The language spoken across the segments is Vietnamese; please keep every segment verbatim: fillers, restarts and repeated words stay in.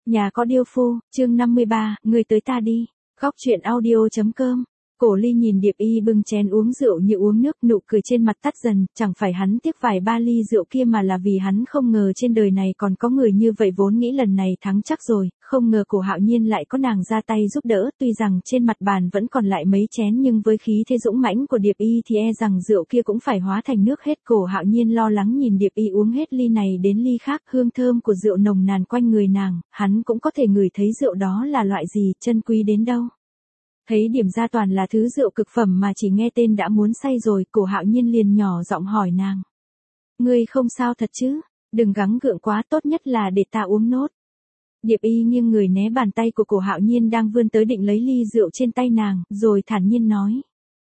Nhà có điêu phu, chương năm mươi ba, người tới ta đi. Góc truyện audio chấm com. Cổ Ly nhìn Điệp Y bưng chén uống rượu như uống nước, nụ cười trên mặt tắt dần, chẳng phải hắn tiếc vài ba ly rượu kia mà là vì hắn không ngờ trên đời này còn có người như vậy, vốn nghĩ lần này thắng chắc rồi, không ngờ Cổ Hạo Nhiên lại có nàng ra tay giúp đỡ, tuy rằng trên mặt bàn vẫn còn lại mấy chén nhưng với khí thế dũng mãnh của Điệp Y thì e rằng rượu kia cũng phải hóa thành nước hết. Cổ Hạo Nhiên lo lắng nhìn Điệp Y uống hết ly này đến ly khác, hương thơm của rượu nồng nàn quanh người nàng, hắn cũng có thể ngửi thấy rượu đó là loại gì, chân quý đến đâu. Thấy điểm ra toàn là thứ rượu cực phẩm mà chỉ nghe tên đã muốn say rồi, Cổ Hạo Nhiên liền nhỏ giọng hỏi nàng. Ngươi không sao thật chứ, đừng gắng gượng quá, tốt nhất là để ta uống nốt. Điệp Y nghiêng người né bàn tay của Cổ Hạo Nhiên đang vươn tới định lấy ly rượu trên tay nàng, rồi thản nhiên nói.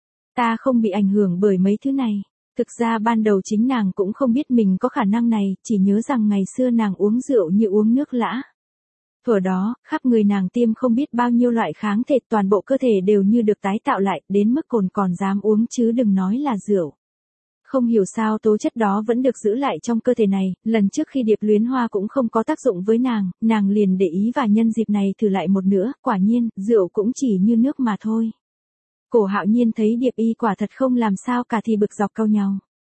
Ta không bị ảnh hưởng bởi mấy thứ này. Thực ra ban đầu chính nàng cũng không biết mình có khả năng này, chỉ nhớ rằng ngày xưa nàng uống rượu như uống nước lã. Thuở đó, khắp người nàng tiêm không biết bao nhiêu loại kháng thể, toàn bộ cơ thể đều như được tái tạo lại, đến mức cồn còn dám uống chứ đừng nói là rượu. Không hiểu sao tố chất đó vẫn được giữ lại trong cơ thể này, lần trước khi Điệp Luyến Hoa cũng không có tác dụng với nàng, nàng liền để ý và nhân dịp này thử lại một nữa, quả nhiên, rượu cũng chỉ như nước mà thôi. Cổ Hạo Nhiên thấy Điệp Y quả thật không làm sao cả thì bực dọc cau nhau.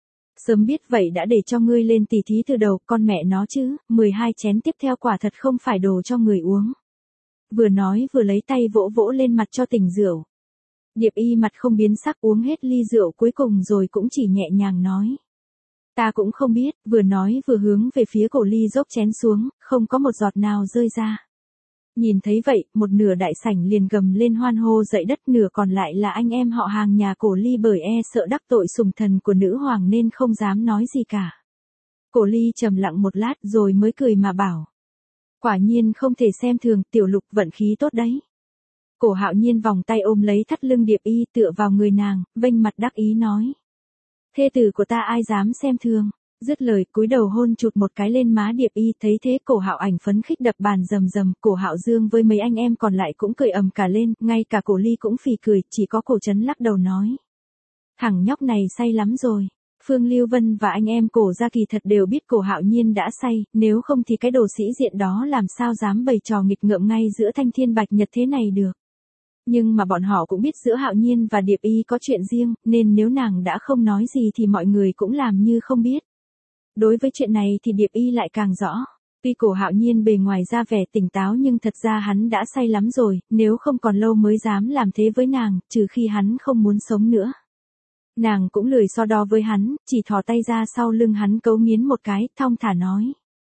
Sớm biết vậy đã để cho ngươi lên tỉ thí từ đầu, con mẹ nó chứ, mười hai chén tiếp theo quả thật không phải đồ cho người uống. Vừa nói vừa lấy tay vỗ vỗ lên mặt cho tỉnh rượu. Điệp Y mặt không biến sắc uống hết ly rượu cuối cùng rồi cũng chỉ nhẹ nhàng nói. Ta cũng không biết, vừa nói vừa hướng về phía Cổ Ly dốc chén xuống, không có một giọt nào rơi ra. Nhìn thấy vậy, một nửa đại sảnh liền gầm lên hoan hô dậy đất, nửa còn lại là anh em họ hàng nhà Cổ Ly bởi e sợ đắc tội sủng thần của nữ hoàng nên không dám nói gì cả. Cổ Ly trầm lặng một lát rồi mới cười mà bảo. Quả nhiên không thể xem thường, tiểu Lục vận khí tốt đấy. Cổ Hạo Nhiên vòng tay ôm lấy thắt lưng Điệp Y tựa vào người nàng, vênh mặt đắc ý nói. Thê tử của ta ai dám xem thường. Dứt lời cúi đầu hôn chụt một cái lên má Điệp Y, thấy thế Cổ Hạo Ảnh phấn khích đập bàn rầm rầm, Cổ Hạo Dương với mấy anh em còn lại cũng cười ầm cả lên, ngay cả Cổ Ly cũng phì cười, chỉ có Cổ Trấn lắc đầu nói. Thằng nhóc này say lắm rồi. Phương Lưu Vân và anh em Cổ gia kỳ thật đều biết Cổ Hạo Nhiên đã say, nếu không thì cái đồ sĩ diện đó làm sao dám bày trò nghịch ngợm ngay giữa thanh thiên bạch nhật thế này được. Nhưng mà bọn họ cũng biết giữa Hạo Nhiên và Điệp Y có chuyện riêng, nên nếu nàng đã không nói gì thì mọi người cũng làm như không biết. Đối với chuyện này thì Điệp Y lại càng rõ. Tuy Cổ Hạo Nhiên bề ngoài ra vẻ tỉnh táo nhưng thật ra hắn đã say lắm rồi, nếu không còn lâu mới dám làm thế với nàng, trừ khi hắn không muốn sống nữa. Nàng cũng lười so đo với hắn, chỉ thò tay ra sau lưng hắn cấu nghiến một cái, thong thả nói.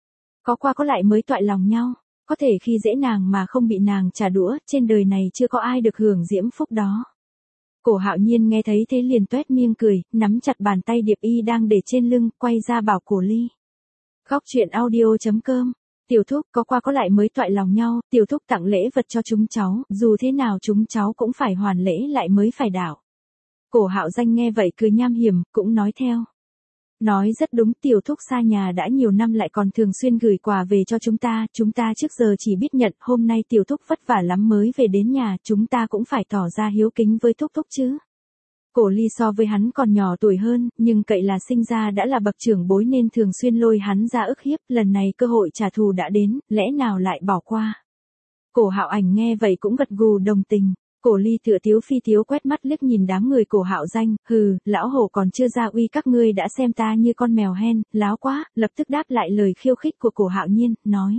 Có qua có lại mới toại lòng nhau, có thể khi dễ nàng mà không bị nàng trả đũa, trên đời này chưa có ai được hưởng diễm phúc đó. Cổ Hạo Nhiên nghe thấy thế liền toét miệng cười, nắm chặt bàn tay Điệp Y đang để trên lưng, quay ra bảo Cổ Ly. Góc truyện audio chấm com. Tiểu thúc có qua có lại mới toại lòng nhau, tiểu thúc tặng lễ vật cho chúng cháu, dù thế nào chúng cháu cũng phải hoàn lễ lại mới phải đảo. Cổ Hạo Danh nghe vậy cười nham hiểm, cũng nói theo. Nói rất đúng, tiểu thúc xa nhà đã nhiều năm lại còn thường xuyên gửi quà về cho chúng ta, chúng ta trước giờ chỉ biết nhận, hôm nay tiểu thúc vất vả lắm mới về đến nhà, chúng ta cũng phải tỏ ra hiếu kính với thúc thúc chứ. Cổ Ly so với hắn còn nhỏ tuổi hơn, nhưng cậy là sinh ra đã là bậc trưởng bối nên thường xuyên lôi hắn ra ức hiếp, lần này cơ hội trả thù đã đến, lẽ nào lại bỏ qua. Cổ Hạo Ảnh nghe vậy cũng gật gù đồng tình. Cổ Ly tựa tiếu phi tiếu quét mắt liếc nhìn đám người Cổ Hạo Danh, hừ, lão hổ còn chưa ra uy các ngươi đã xem ta như con mèo hen, láo quá, lập tức đáp lại lời khiêu khích của Cổ Hạo Nhiên, nói.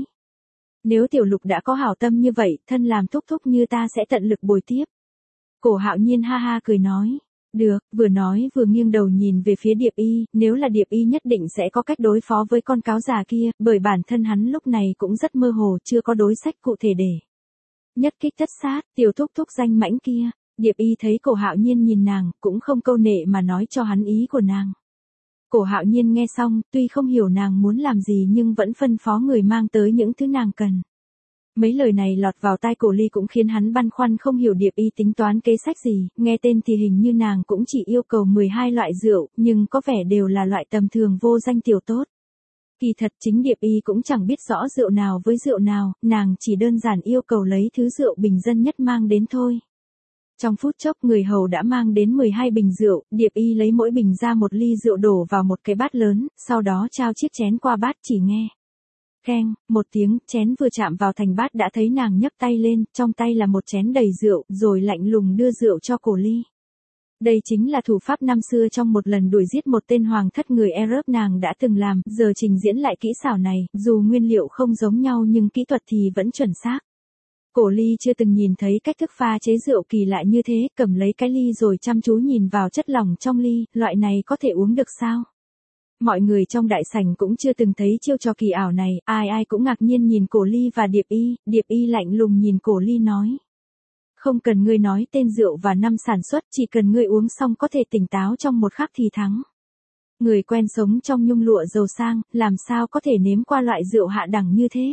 Nếu tiểu Lục đã có hảo tâm như vậy, thân làm thúc thúc như ta sẽ tận lực bồi tiếp. Cổ Hạo Nhiên ha ha cười nói. Được, vừa nói vừa nghiêng đầu nhìn về phía Điệp Y, nếu là Điệp Y nhất định sẽ có cách đối phó với con cáo già kia, bởi bản thân hắn lúc này cũng rất mơ hồ, chưa có đối sách cụ thể để. Nhất kích tất sát, tiểu thúc thúc danh mãnh kia. Điệp Y thấy Cổ Hạo Nhiên nhìn nàng, cũng không câu nệ mà nói cho hắn ý của nàng. Cổ Hạo Nhiên nghe xong, tuy không hiểu nàng muốn làm gì nhưng vẫn phân phó người mang tới những thứ nàng cần. Mấy lời này lọt vào tai Cổ Ly cũng khiến hắn băn khoăn không hiểu Điệp Y tính toán kế sách gì, nghe tên thì hình như nàng cũng chỉ yêu cầu mười hai loại rượu, nhưng có vẻ đều là loại tầm thường vô danh tiểu tốt. Kỳ thật chính Điệp Y cũng chẳng biết rõ rượu nào với rượu nào, nàng chỉ đơn giản yêu cầu lấy thứ rượu bình dân nhất mang đến thôi. Trong phút chốc người hầu đã mang đến mười hai bình rượu, Điệp Y lấy mỗi bình ra một ly rượu đổ vào một cái bát lớn, sau đó trao chiếc chén qua bát chỉ nghe. keng, một tiếng, chén vừa chạm vào thành bát đã thấy nàng nhấc tay lên, trong tay là một chén đầy rượu, rồi lạnh lùng đưa rượu cho Cổ Ly. Đây chính là thủ pháp năm xưa trong một lần đuổi giết một tên hoàng thất người Arab nàng đã từng làm, giờ trình diễn lại kỹ xảo này, dù nguyên liệu không giống nhau nhưng kỹ thuật thì vẫn chuẩn xác. Cổ Ly chưa từng nhìn thấy cách thức pha chế rượu kỳ lạ như thế, cầm lấy cái ly rồi chăm chú nhìn vào chất lỏng trong ly, loại này có thể uống được sao? Mọi người trong đại sảnh cũng chưa từng thấy chiêu trò kỳ ảo này, ai ai cũng ngạc nhiên nhìn Cổ Ly và Điệp Y, Điệp Y lạnh lùng nhìn Cổ Ly nói. Không cần ngươi nói tên rượu và năm sản xuất, chỉ cần ngươi uống xong có thể tỉnh táo trong một khắc thì thắng. Người quen sống trong nhung lụa giàu sang, làm sao có thể nếm qua loại rượu hạ đẳng như thế?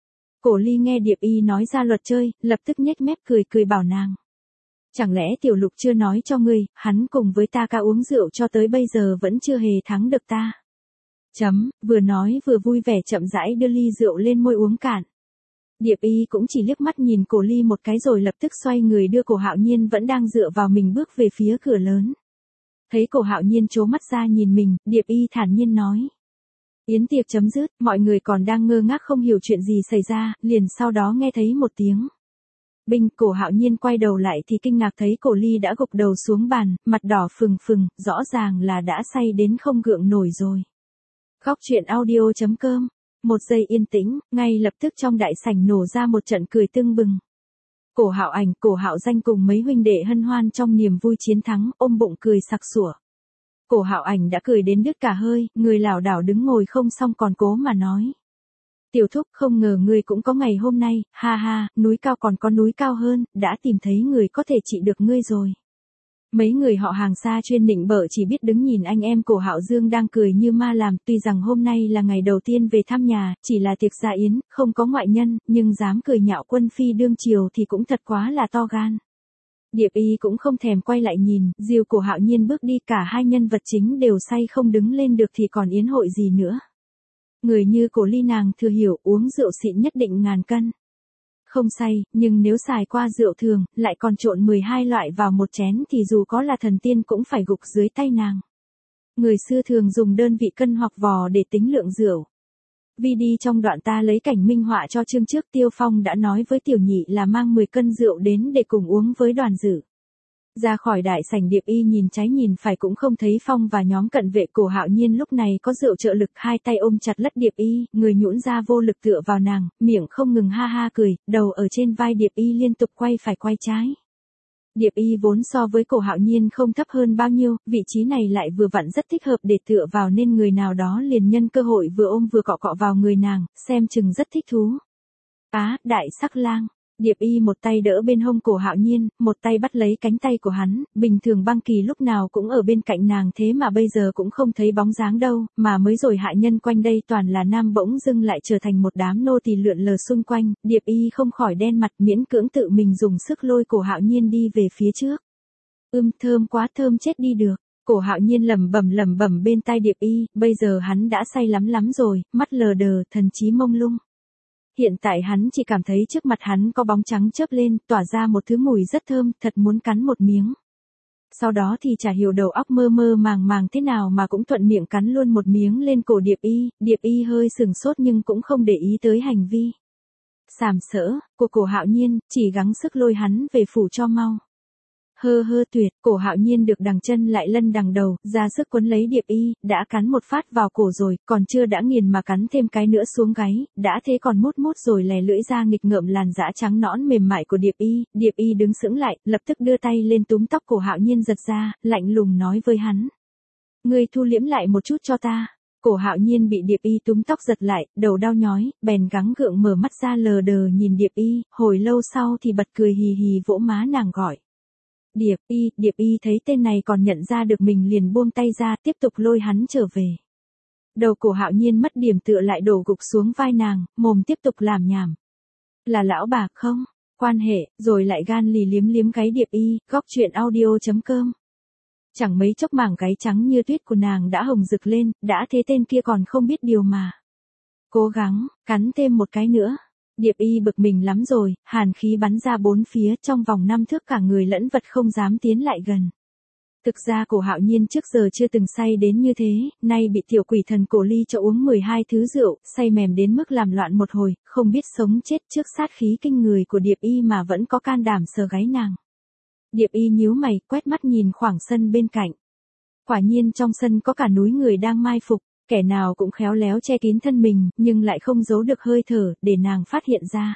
Cổ Ly nghe Điệp Y nói ra luật chơi, lập tức nhếch mép cười cười bảo nàng. Chẳng lẽ Tiểu Lục chưa nói cho ngươi, hắn cùng với ta ca uống rượu cho tới bây giờ vẫn chưa hề thắng được ta. Chấm, vừa nói vừa vui vẻ chậm rãi đưa ly rượu lên môi uống cạn. Điệp Y cũng chỉ liếc mắt nhìn Cổ Ly một cái rồi lập tức xoay người đưa Cổ Hạo Nhiên vẫn đang dựa vào mình bước về phía cửa lớn. Thấy Cổ Hạo Nhiên trố mắt ra nhìn mình, Điệp Y thản nhiên nói. Yến tiệc chấm dứt, mọi người còn đang ngơ ngác không hiểu chuyện gì xảy ra, liền sau đó nghe thấy một tiếng. Binh, Cổ Hạo Nhiên quay đầu lại thì kinh ngạc thấy Cổ Ly đã gục đầu xuống bàn, mặt đỏ phừng phừng, rõ ràng là đã say đến không gượng nổi rồi. Góc truyện audio chấm com. Một giây yên tĩnh, ngay lập tức trong đại sảnh nổ ra một trận cười tưng bừng. Cổ Hạo Ảnh, Cổ Hạo Danh cùng mấy huynh đệ hân hoan trong niềm vui chiến thắng, ôm bụng cười sặc sủa. Cổ Hạo Ảnh đã cười đến đứt cả hơi, người lảo đảo đứng ngồi không xong còn cố mà nói. Tiểu Thúc, không ngờ ngươi cũng có ngày hôm nay, ha ha, núi cao còn có núi cao hơn, đã tìm thấy người có thể trị được ngươi rồi. Mấy người họ hàng xa chuyên nịnh bợ chỉ biết đứng nhìn anh em Cổ Hạo Dương đang cười như ma làm, tuy rằng hôm nay là ngày đầu tiên về thăm nhà, chỉ là tiệc gia yến, không có ngoại nhân, nhưng dám cười nhạo quân phi đương triều thì cũng thật quá là to gan. Điệp Y cũng không thèm quay lại nhìn, dìu Cổ Hạo Nhiên bước đi, cả hai nhân vật chính đều say không đứng lên được thì còn yến hội gì nữa. Người như Cổ Ly nàng thừa hiểu uống rượu xịn nhất định ngàn cân. Không say, nhưng nếu xài qua rượu thường, lại còn trộn mười hai loại vào một chén thì dù có là thần tiên cũng phải gục dưới tay nàng. Người xưa thường dùng đơn vị cân hoặc vò để tính lượng rượu. Vì đi trong đoạn ta lấy cảnh minh họa cho chương trước, Tiêu Phong đã nói với Tiểu Nhị là mang mười cân rượu đến để cùng uống với đoàn dự. Ra khỏi đại sảnh, Điệp Y nhìn trái nhìn phải cũng không thấy Phong và nhóm cận vệ. Cổ Hạo Nhiên lúc này có rượu trợ lực, hai tay ôm chặt lất Điệp Y, người nhũn ra vô lực tựa vào nàng, miệng không ngừng ha ha cười, đầu ở trên vai Điệp Y liên tục quay phải quay trái. Điệp Y vốn so với Cổ Hạo Nhiên không thấp hơn bao nhiêu, vị trí này lại vừa vặn rất thích hợp để tựa vào nên người nào đó liền nhân cơ hội vừa ôm vừa cọ cọ vào người nàng, xem chừng rất thích thú. Á, đại sắc lang. Điệp Y một tay đỡ bên hông Cổ Hạo Nhiên, một tay bắt lấy cánh tay của hắn, bình thường Băng Kỳ lúc nào cũng ở bên cạnh nàng thế mà bây giờ cũng không thấy bóng dáng đâu, mà mới rồi hạ nhân quanh đây toàn là nam bỗng dưng lại trở thành một đám nô tỳ lượn lờ xung quanh, Điệp Y không khỏi đen mặt, miễn cưỡng tự mình dùng sức lôi Cổ Hạo Nhiên đi về phía trước. Ưm, thơm quá, thơm chết đi được. Cổ Hạo Nhiên lẩm bẩm lẩm bẩm bên tai Điệp Y, bây giờ hắn đã say lắm lắm rồi, mắt lờ đờ, thần trí mông lung. Hiện tại hắn chỉ cảm thấy trước mặt hắn có bóng trắng chớp lên, tỏa ra một thứ mùi rất thơm, thật muốn cắn một miếng. Sau đó thì chả hiểu đầu óc mơ mơ màng màng thế nào mà cũng thuận miệng cắn luôn một miếng lên cổ Điệp Y, Điệp Y hơi sừng sốt nhưng cũng không để ý tới hành vi sàm sỡ của Cổ Hạo Nhiên, chỉ gắng sức lôi hắn về phủ cho mau. Hơ hơ tuyệt, Cổ Hạo Nhiên được đằng chân lại lân đằng đầu, ra sức quấn lấy Điệp Y, đã cắn một phát vào cổ rồi, còn chưa đã nghiền mà cắn thêm cái nữa xuống gáy, đã thế còn mút mút rồi lè lưỡi ra nghịch ngợm làn dã trắng nõn mềm mại của Điệp Y, Điệp Y đứng sững lại, lập tức đưa tay lên túm tóc Cổ Hạo Nhiên giật ra, lạnh lùng nói với hắn. Ngươi thu liễm lại một chút cho ta. Cổ Hạo Nhiên bị Điệp Y túm tóc giật lại, đầu đau nhói, bèn gắng gượng mở mắt ra lờ đờ nhìn Điệp Y, hồi lâu sau thì bật cười hì hì vỗ má nàng gọi. Điệp Y, Điệp Y thấy tên này còn nhận ra được mình liền buông tay ra, tiếp tục lôi hắn trở về. Đầu Cổ Hạo Nhiên mất điểm tựa lại đổ gục xuống vai nàng, mồm tiếp tục làm nhảm. Là lão bà không? Quan hệ, rồi lại gan lì liếm liếm gáy Điệp Y, góc truyện audio chấm com. Chẳng mấy chốc mảng gáy trắng như tuyết của nàng đã hồng rực lên, đã thế tên kia còn không biết điều mà. Cố gắng, cắn thêm một cái nữa. Điệp Y bực mình lắm rồi, hàn khí bắn ra bốn phía, trong vòng năm thước cả người lẫn vật không dám tiến lại gần. Thực ra Cổ Hạo Nhiên trước giờ chưa từng say đến như thế, nay bị tiểu quỷ thần Cổ Ly cho uống mười hai thứ rượu, say mềm đến mức làm loạn một hồi, không biết sống chết trước sát khí kinh người của Điệp Y mà vẫn có can đảm sờ gáy nàng. Điệp Y nhíu mày, quét mắt nhìn khoảng sân bên cạnh. Quả nhiên trong sân có cả núi người đang mai phục, kẻ nào cũng khéo léo che kín thân mình, nhưng lại không giấu được hơi thở, để nàng phát hiện ra.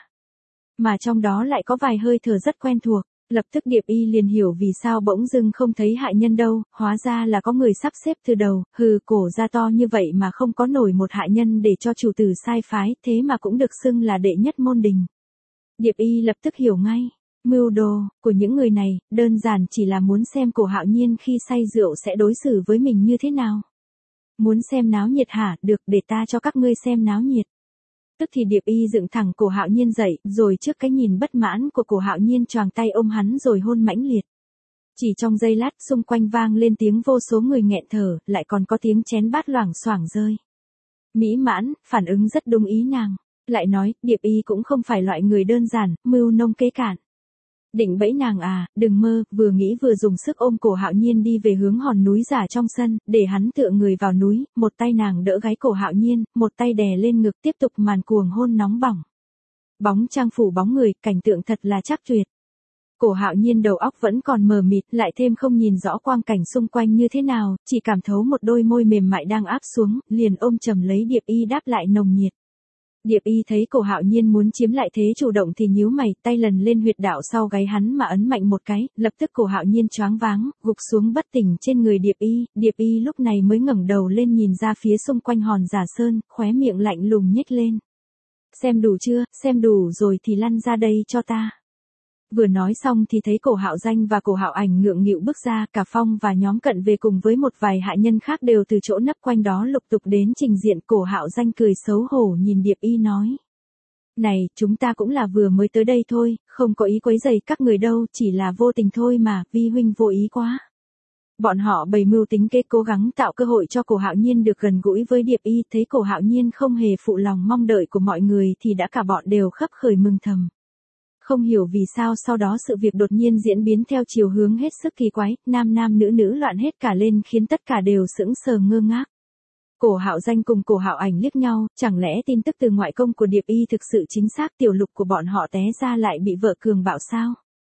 Mà trong đó lại có vài hơi thở rất quen thuộc. Lập tức Điệp Y liền hiểu vì sao bỗng dưng không thấy hại nhân đâu, hóa ra là có người sắp xếp từ đầu, hừ, Cổ ra to như vậy mà không có nổi một hại nhân để cho chủ tử sai phái, thế mà cũng được xưng là đệ nhất môn đình. Điệp Y lập tức hiểu ngay, mưu đồ của những người này, đơn giản chỉ là muốn xem Cổ Hạo Nhiên khi say rượu sẽ đối xử với mình như thế nào. Muốn xem náo nhiệt hả, được, để ta cho các ngươi xem náo nhiệt. Tức thì Điệp Y dựng thẳng Cổ Hạo Nhiên dậy, rồi trước cái nhìn bất mãn của Cổ Hạo Nhiên choàng tay ôm hắn rồi hôn mãnh liệt. Chỉ trong giây lát xung quanh vang lên tiếng vô số người nghẹn thở, lại còn có tiếng chén bát loảng xoảng rơi. Mỹ mãn, phản ứng rất đúng ý nàng. Lại nói, Điệp Y cũng không phải loại người đơn giản, mưu nông kế cạn. Định bẫy nàng à, đừng mơ, vừa nghĩ vừa dùng sức ôm Cổ Hạo Nhiên đi về hướng hòn núi giả trong sân, để hắn tựa người vào núi, một tay nàng đỡ gáy Cổ Hạo Nhiên, một tay đè lên ngực tiếp tục màn cuồng hôn nóng bỏng. Bóng trang phủ bóng người, cảnh tượng thật là chắc tuyệt. Cổ Hạo Nhiên đầu óc vẫn còn mờ mịt, lại thêm không nhìn rõ quang cảnh xung quanh như thế nào, chỉ cảm thấu một đôi môi mềm mại đang áp xuống, liền ôm chầm lấy Điệp Y đáp lại nồng nhiệt. Điệp Y thấy Cổ Hạo Nhiên muốn chiếm lại thế chủ động thì nhíu mày, tay lần lên huyệt đạo sau gáy hắn mà ấn mạnh một cái, lập tức Cổ Hạo Nhiên choáng váng, gục xuống bất tỉnh trên người Điệp Y, Điệp Y lúc này mới ngẩng đầu lên nhìn ra phía xung quanh hòn giả sơn, khóe miệng lạnh lùng nhếch lên. Xem đủ chưa, xem đủ rồi thì lăn ra đây cho ta. Vừa nói xong thì thấy Cổ Hạo Danh và Cổ Hạo Ảnh ngượng nghịu bước ra, cả Phong và nhóm cận về cùng với một vài hạ nhân khác đều từ chỗ nấp quanh đó lục tục đến trình diện. Cổ Hạo Danh cười xấu hổ nhìn Điệp Y nói. Này, chúng ta cũng là vừa mới tới đây thôi, không có ý quấy rầy các người đâu, chỉ là vô tình thôi mà, vi huynh vô ý quá. Bọn họ bày mưu tính kế cố gắng tạo cơ hội cho Cổ Hạo Nhiên được gần gũi với Điệp Y, thấy Cổ Hạo Nhiên không hề phụ lòng mong đợi của mọi người thì đã cả bọn đều khấp khởi mừng thầm. Không hiểu vì sao sau đó sự việc đột nhiên diễn biến theo chiều hướng hết sức kỳ quái, nam nam nữ nữ loạn hết cả lên khiến tất cả đều sững sờ ngơ ngác. Cổ Hạo Danh cùng Cổ Hạo Ảnh liếc nhau, chẳng lẽ tin tức từ ngoại công của Điệp Y thực sự chính xác, tiểu lục của bọn họ té ra lại bị vợ cường bạo sao?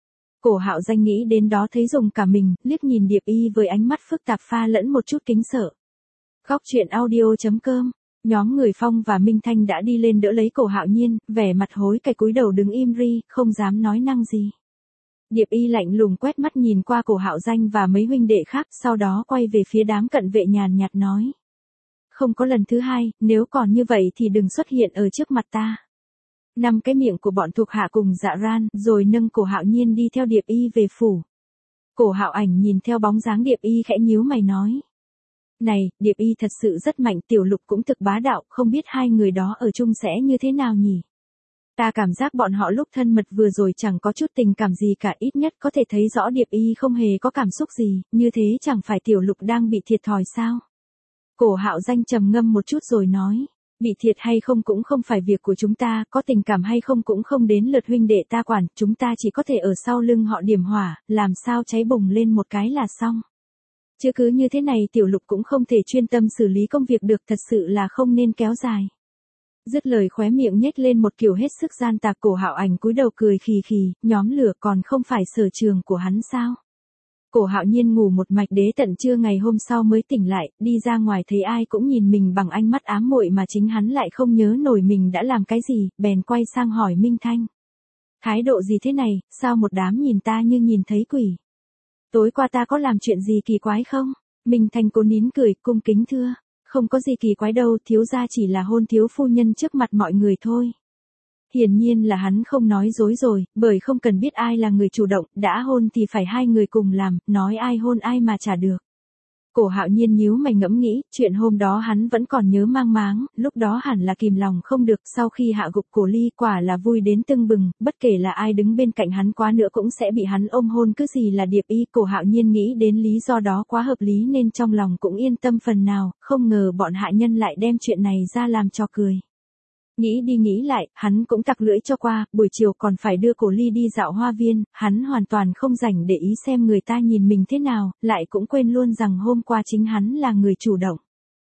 Cổ Hạo Danh nghĩ đến đó thấy rùng cả mình, liếc nhìn Điệp Y với ánh mắt phức tạp pha lẫn một chút kính sợ. Góc truyện audio chấm com. Nhóm người Phong và Minh Thanh đã đi lên đỡ lấy Cổ Hạo Nhiên, vẻ mặt hối cải cúi đầu đứng im ri, không dám nói năng gì. Điệp Y lạnh lùng quét mắt nhìn qua Cổ Hạo Danh và mấy huynh đệ khác, sau đó quay về phía đám cận vệ nhàn nhạt nói. Không có lần thứ hai, nếu còn như vậy thì đừng xuất hiện ở trước mặt ta. Năm cái miệng của bọn thuộc hạ cùng dạ ran, rồi nâng Cổ Hạo Nhiên đi theo Điệp Y về phủ. Cổ Hạo Ảnh nhìn theo bóng dáng Điệp Y khẽ nhíu mày nói. Này, Điệp Y thật sự rất mạnh, tiểu lục cũng thực bá đạo, không biết hai người đó ở chung sẽ như thế nào nhỉ? Ta cảm giác bọn họ lúc thân mật vừa rồi chẳng có chút tình cảm gì cả, ít nhất có thể thấy rõ Điệp Y không hề có cảm xúc gì, như thế chẳng phải tiểu lục đang bị thiệt thòi sao? Cổ Hạo Danh trầm ngâm một chút rồi nói, bị thiệt hay không cũng không phải việc của chúng ta, có tình cảm hay không cũng không đến lượt huynh đệ ta quản, chúng ta chỉ có thể ở sau lưng họ điểm hỏa, làm sao cháy bùng lên một cái là xong. Chứ cứ như thế này tiểu lục cũng không thể chuyên tâm xử lý công việc được, thật sự là không nên kéo dài. Dứt lời khóe miệng nhếch lên một kiểu hết sức gian tạc. Cổ Hạo Ảnh cúi đầu cười khì khì, nhóm lửa còn không phải sở trường của hắn sao? Cổ Hạo Nhiên ngủ một mạch đế tận trưa ngày hôm sau mới tỉnh lại, đi ra ngoài thấy ai cũng nhìn mình bằng ánh mắt ám muội mà chính hắn lại không nhớ nổi mình đã làm cái gì, bèn quay sang hỏi Minh Thanh. Thái độ gì thế này, sao một đám nhìn ta như nhìn thấy quỷ? Tối qua ta có làm chuyện gì kỳ quái không? Minh Thanh cố nín cười, cung kính thưa. Không có gì kỳ quái đâu, thiếu gia chỉ là hôn thiếu phu nhân trước mặt mọi người thôi. Hiển nhiên là hắn không nói dối rồi, bởi không cần biết ai là người chủ động, đã hôn thì phải hai người cùng làm, nói ai hôn ai mà chả được. Cổ Hạo Nhiên nhíu mày ngẫm nghĩ, chuyện hôm đó hắn vẫn còn nhớ mang máng, lúc đó hẳn là kìm lòng không được, sau khi hạ gục Cổ Ly quả là vui đến tưng bừng, bất kể là ai đứng bên cạnh hắn quá nữa cũng sẽ bị hắn ôm hôn, cứ gì là Điệp Y. Cổ Hạo Nhiên nghĩ đến lý do đó quá hợp lý nên trong lòng cũng yên tâm phần nào, không ngờ bọn hạ nhân lại đem chuyện này ra làm trò cười. Nghĩ đi nghĩ lại, hắn cũng tặc lưỡi cho qua, buổi chiều còn phải đưa Cổ Ly đi dạo hoa viên, hắn hoàn toàn không rảnh để ý xem người ta nhìn mình thế nào, lại cũng quên luôn rằng hôm qua chính hắn là người chủ động.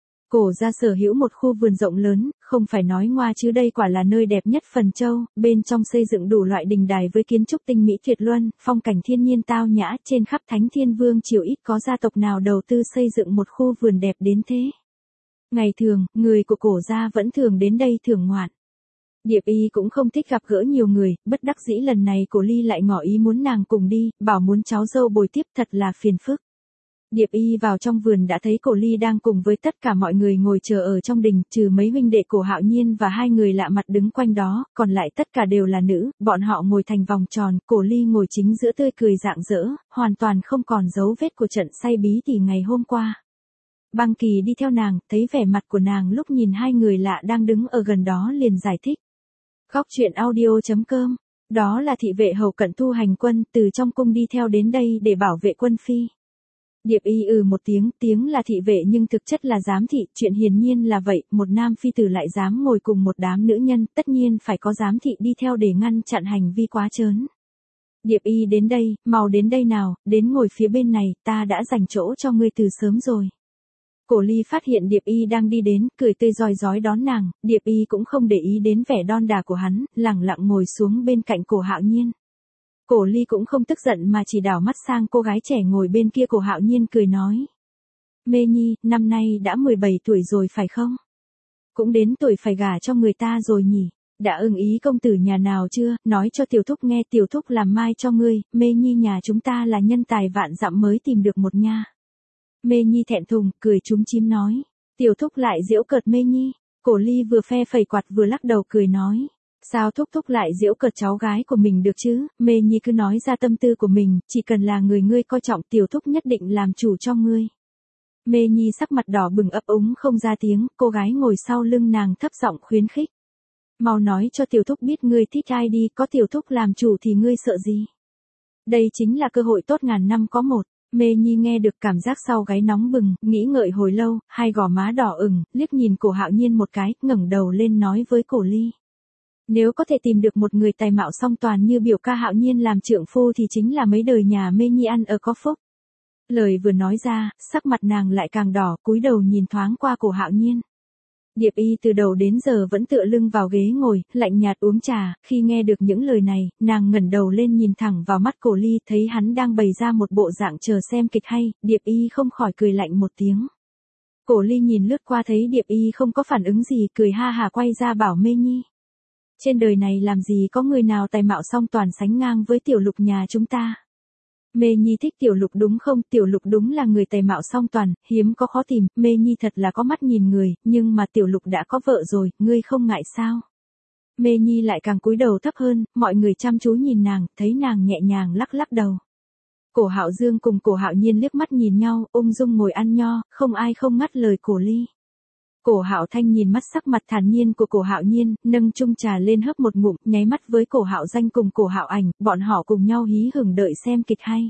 Cổ gia sở hữu một khu vườn rộng lớn, không phải nói ngoa chứ đây quả là nơi đẹp nhất Phần Châu, bên trong xây dựng đủ loại đình đài với kiến trúc tinh mỹ tuyệt luân, phong cảnh thiên nhiên tao nhã, trên khắp Thánh Thiên Vương triều ít có gia tộc nào đầu tư xây dựng một khu vườn đẹp đến thế. Ngày thường, người của Cổ gia vẫn thường đến đây thưởng ngoạn. Điệp Y cũng không thích gặp gỡ nhiều người, bất đắc dĩ lần này Cổ Ly lại ngỏ ý muốn nàng cùng đi, bảo muốn cháu dâu bồi tiếp thật là phiền phức. Điệp Y vào trong vườn đã thấy Cổ Ly đang cùng với tất cả mọi người ngồi chờ ở trong đình, trừ mấy huynh đệ Cổ Hạo Nhiên và hai người lạ mặt đứng quanh đó, còn lại tất cả đều là nữ, bọn họ ngồi thành vòng tròn, Cổ Ly ngồi chính giữa tươi cười rạng rỡ, hoàn toàn không còn dấu vết của trận say bí tỉ ngày hôm qua. Băng Kỳ đi theo nàng, thấy vẻ mặt của nàng lúc nhìn hai người lạ đang đứng ở gần đó liền giải thích. Góc truyện audio chấm com, đó là thị vệ hầu cận Thu Hành Quân từ trong cung đi theo đến đây để bảo vệ quân phi. Điệp Y ừ một tiếng, tiếng là thị vệ nhưng thực chất là giám thị, chuyện hiển nhiên là vậy, một nam phi tử lại dám ngồi cùng một đám nữ nhân, tất nhiên phải có giám thị đi theo để ngăn chặn hành vi quá trớn. Điệp Y đến đây, mau đến đây nào, đến ngồi phía bên này, ta đã dành chỗ cho ngươi từ sớm rồi. Cổ Ly phát hiện Điệp Y đang đi đến, cười tươi rói rói đón nàng, Điệp Y cũng không để ý đến vẻ đon đà của hắn, lẳng lặng ngồi xuống bên cạnh Cổ Hạo Nhiên. Cổ Ly cũng không tức giận mà chỉ đảo mắt sang cô gái trẻ ngồi bên kia. Cổ Hạo Nhiên cười nói. Mê Nhi, năm nay đã mười bảy tuổi rồi phải không? Cũng đến tuổi phải gả cho người ta rồi nhỉ? Đã ưng ý công tử nhà nào chưa? Nói cho tiểu thúc nghe, tiểu thúc làm mai cho ngươi, Mê Nhi nhà chúng ta là nhân tài vạn dặm mới tìm được một nha. Mê Nhi thẹn thùng, cười chúm chím nói. Tiểu thúc lại giễu cợt Mê Nhi. Cổ Ly vừa phe phẩy quạt vừa lắc đầu cười nói. Sao thúc thúc lại giễu cợt cháu gái của mình được chứ, Mê Nhi cứ nói ra tâm tư của mình, chỉ cần là người ngươi coi trọng tiểu thúc nhất định làm chủ cho ngươi. Mê Nhi sắc mặt đỏ bừng ấp úng không ra tiếng, cô gái ngồi sau lưng nàng thấp giọng khuyến khích. Mau nói cho tiểu thúc biết ngươi thích ai đi, có tiểu thúc làm chủ thì ngươi sợ gì. Đây chính là cơ hội tốt ngàn năm có một. Mê Nhi nghe được cảm giác sau gáy nóng bừng, nghĩ ngợi hồi lâu, hai gò má đỏ ửng, liếc nhìn Cổ Hạo Nhiên một cái, ngẩng đầu lên nói với Cổ Ly. Nếu có thể tìm được một người tài mạo song toàn như biểu ca Hạo Nhiên làm trượng phu thì chính là mấy đời nhà Mê Nhi ăn ở có phúc. Lời vừa nói ra, sắc mặt nàng lại càng đỏ, cúi đầu nhìn thoáng qua Cổ Hạo Nhiên. Điệp Y từ đầu đến giờ vẫn tựa lưng vào ghế ngồi, lạnh nhạt uống trà, khi nghe được những lời này, nàng ngẩng đầu lên nhìn thẳng vào mắt Cổ Ly, thấy hắn đang bày ra một bộ dạng chờ xem kịch hay, Điệp Y không khỏi cười lạnh một tiếng. Cổ Ly nhìn lướt qua thấy Điệp Y không có phản ứng gì, cười ha hà quay ra bảo Mê Nhi. Trên đời này làm gì có người nào tài mạo song toàn sánh ngang với tiểu lục nhà chúng ta. Mê Nhi thích tiểu lục đúng không? Tiểu lục đúng là người tài mạo song toàn, hiếm có khó tìm, Mê Nhi thật là có mắt nhìn người, nhưng mà tiểu lục đã có vợ rồi, ngươi không ngại sao? Mê Nhi lại càng cúi đầu thấp hơn, mọi người chăm chú nhìn nàng, thấy nàng nhẹ nhàng lắc lắc đầu. Cổ Hạo Dương cùng Cổ Hạo Nhiên liếc mắt nhìn nhau, ung dung ngồi ăn nho, không ai không ngắt lời Cổ Ly. Cổ Hạo Thanh nhìn mắt sắc mặt thản nhiên của Cổ Hạo Nhiên, nâng chung trà lên hớp một ngụm, nháy mắt với Cổ Hạo Danh cùng Cổ Hạo Ảnh, bọn họ cùng nhau hí hửng đợi xem kịch hay.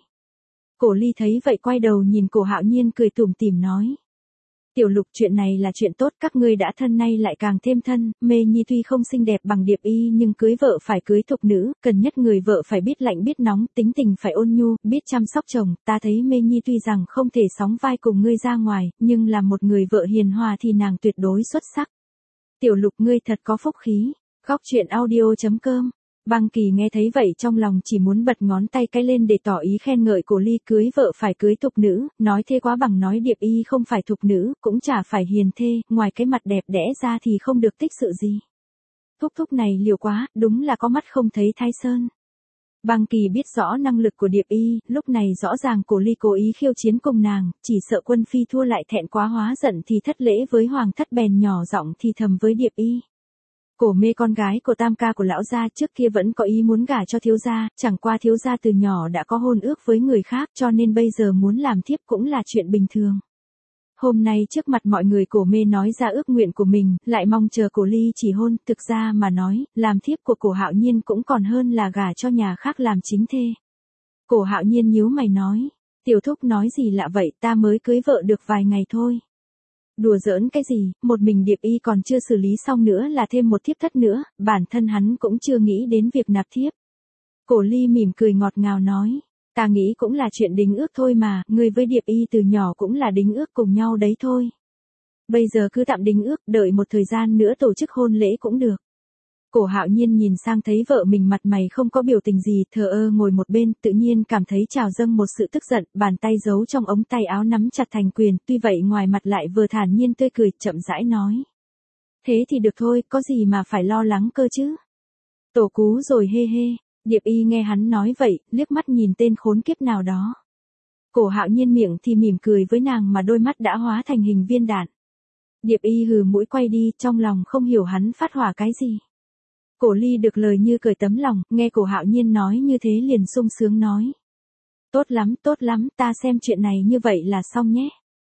Cổ Ly thấy vậy quay đầu nhìn Cổ Hạo Nhiên cười tủm tỉm nói. Tiểu Lục, chuyện này là chuyện tốt, các ngươi đã thân nay lại càng thêm thân, Mê Nhi tuy không xinh đẹp bằng Điệp Y nhưng cưới vợ phải cưới thục nữ, cần nhất người vợ phải biết lạnh biết nóng, tính tình phải ôn nhu, biết chăm sóc chồng, ta thấy Mê Nhi tuy rằng không thể sóng vai cùng ngươi ra ngoài, nhưng là một người vợ hiền hòa thì nàng tuyệt đối xuất sắc. Tiểu Lục, ngươi thật có phúc khí. Góc truyện audio chấm com. Băng Kỳ nghe thấy vậy trong lòng chỉ muốn bật ngón tay cái lên để tỏ ý khen ngợi Cổ Ly, cưới vợ phải cưới thục nữ, nói thế quá bằng nói Điệp Y không phải thục nữ, cũng chả phải hiền thê, ngoài cái mặt đẹp đẽ ra thì không được tích sự gì. Thúc thúc này liều quá, đúng là có mắt không thấy Thái Sơn. Băng Kỳ biết rõ năng lực của Điệp Y, lúc này rõ ràng Cổ Ly cố ý khiêu chiến cùng nàng, chỉ sợ quân phi thua lại thẹn quá hóa giận thì thất lễ với hoàng thất, bèn nhỏ giọng thì thầm với Điệp Y. Cổ Mê con gái của tam ca của lão gia trước kia vẫn có ý muốn gả cho thiếu gia, chẳng qua thiếu gia từ nhỏ đã có hôn ước với người khác cho nên bây giờ muốn làm thiếp cũng là chuyện bình thường. Hôm nay trước mặt mọi người Cổ Mê nói ra ước nguyện của mình, lại mong chờ Cổ Ly chỉ hôn, thực ra mà nói, làm thiếp của Cổ Hạo Nhiên cũng còn hơn là gả cho nhà khác làm chính thê. Cổ Hạo Nhiên nhíu mày nói, tiểu thúc nói gì lạ vậy, ta mới cưới vợ được vài ngày thôi. Đùa giỡn cái gì, một mình Điệp Y còn chưa xử lý xong nữa là thêm một thiếp thất nữa, bản thân hắn cũng chưa nghĩ đến việc nạp thiếp. Cổ Ly mỉm cười ngọt ngào nói, ta nghĩ cũng là chuyện đính ước thôi mà, ngươi với Điệp Y từ nhỏ cũng là đính ước cùng nhau đấy thôi. Bây giờ cứ tạm đính ước, đợi một thời gian nữa tổ chức hôn lễ cũng được. Cổ Hạo Nhiên nhìn sang thấy vợ mình mặt mày không có biểu tình gì, thờ ơ ngồi một bên, tự nhiên cảm thấy trào dâng một sự tức giận, bàn tay giấu trong ống tay áo nắm chặt thành quyền, tuy vậy ngoài mặt lại vừa thản nhiên tươi cười, chậm rãi nói. Thế thì được thôi, có gì mà phải lo lắng cơ chứ. Tổ cú rồi hê hê, Điệp Y nghe hắn nói vậy, liếc mắt nhìn tên khốn kiếp nào đó. Cổ Hạo Nhiên miệng thì mỉm cười với nàng mà đôi mắt đã hóa thành hình viên đạn. Điệp Y hừ mũi quay đi, trong lòng không hiểu hắn phát hỏa cái gì. Cổ Ly được lời như cởi tấm lòng, nghe Cổ Hạo Nhiên nói như thế liền sung sướng nói. Tốt lắm, tốt lắm, ta xem chuyện này như vậy là xong nhé.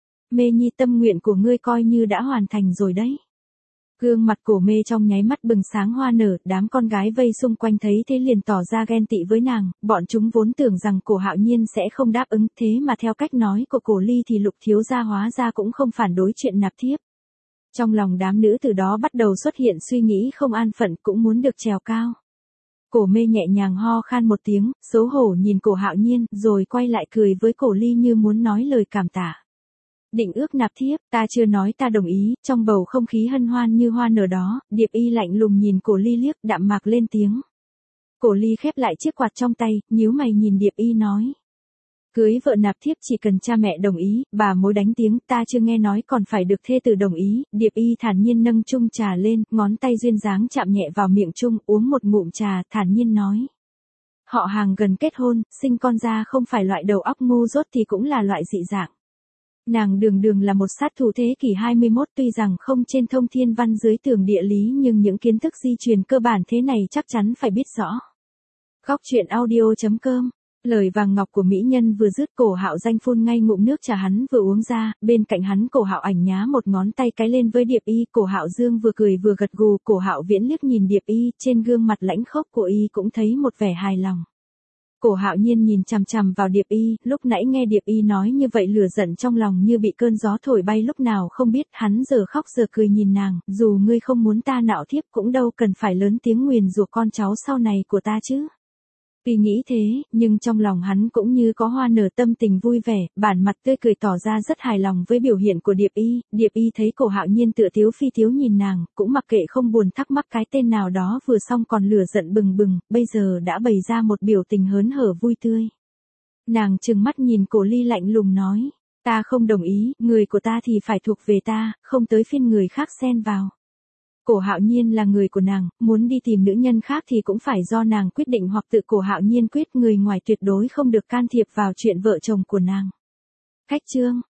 Mê Nhi tâm nguyện của ngươi coi như đã hoàn thành rồi đấy. Gương mặt Cổ Mê trong nháy mắt bừng sáng hoa nở, đám con gái vây xung quanh thấy thế liền tỏ ra ghen tị với nàng, bọn chúng vốn tưởng rằng Cổ Hạo Nhiên sẽ không đáp ứng, thế mà theo cách nói của Cổ Ly thì Lục thiếu gia hóa ra cũng không phản đối chuyện nạp thiếp. Trong lòng đám nữ từ đó bắt đầu xuất hiện suy nghĩ không an phận, cũng muốn được trèo cao. Cổ Mê nhẹ nhàng ho khan một tiếng, xấu hổ nhìn Cổ Hạo Nhiên, rồi quay lại cười với Cổ Ly như muốn nói lời cảm tạ. Định ước nạp thiếp, ta chưa nói ta đồng ý, trong bầu không khí hân hoan như hoa nở đó, Điệp Y lạnh lùng nhìn Cổ Ly liếc, đạm mạc lên tiếng. Cổ Ly khép lại chiếc quạt trong tay, nhíu mày nhìn Điệp Y nói. Cưới vợ nạp thiếp chỉ cần cha mẹ đồng ý, bà mối đánh tiếng, ta chưa nghe nói còn phải được thê tử đồng ý. Điệp Y thản nhiên nâng chung trà lên, ngón tay duyên dáng chạm nhẹ vào miệng chung, uống một ngụm trà, thản nhiên nói. Họ hàng gần kết hôn, sinh con ra không phải loại đầu óc ngu dốt thì cũng là loại dị dạng. Nàng đường đường là một sát thủ thế kỷ hai mươi mốt, tuy rằng không trên thông thiên văn dưới tường địa lý nhưng những kiến thức di truyền cơ bản thế này chắc chắn phải biết rõ. Góc truyện audio chấm com. Lời vàng ngọc của mỹ nhân vừa dứt, Cổ Hạo Danh phun ngay ngụm nước trà hắn vừa uống ra, bên cạnh hắn Cổ Hạo Ảnh nhá một ngón tay cái lên với Điệp Y, Cổ Hạo Dương vừa cười vừa gật gù, Cổ Hạo Viễn liếc nhìn Điệp Y, trên gương mặt lãnh khốc của y cũng thấy một vẻ hài lòng. Cổ Hạo Nhiên nhìn chằm chằm vào Điệp Y, lúc nãy nghe Điệp Y nói như vậy lửa giận trong lòng như bị cơn gió thổi bay lúc nào không biết, hắn giờ khóc giờ cười nhìn nàng, dù ngươi không muốn ta nạo thiếp cũng đâu cần phải lớn tiếng nguyền rủa con cháu sau này của ta chứ. Tuy nghĩ thế, nhưng trong lòng hắn cũng như có hoa nở, tâm tình vui vẻ, bản mặt tươi cười tỏ ra rất hài lòng với biểu hiện của Điệp Y. Điệp Y thấy Cổ Hạo Nhiên tựa tiếu phi tiếu nhìn nàng, cũng mặc kệ không buồn thắc mắc cái tên nào đó vừa xong còn lửa giận bừng bừng, bây giờ đã bày ra một biểu tình hớn hở vui tươi. Nàng trừng mắt nhìn Cổ Ly lạnh lùng nói, ta không đồng ý, người của ta thì phải thuộc về ta, không tới phiên người khác xen vào. Cổ Hạo Nhiên là người của nàng, muốn đi tìm nữ nhân khác thì cũng phải do nàng quyết định hoặc tự Cổ Hạo Nhiên quyết, người ngoài tuyệt đối không được can thiệp vào chuyện vợ chồng của nàng. Cách chương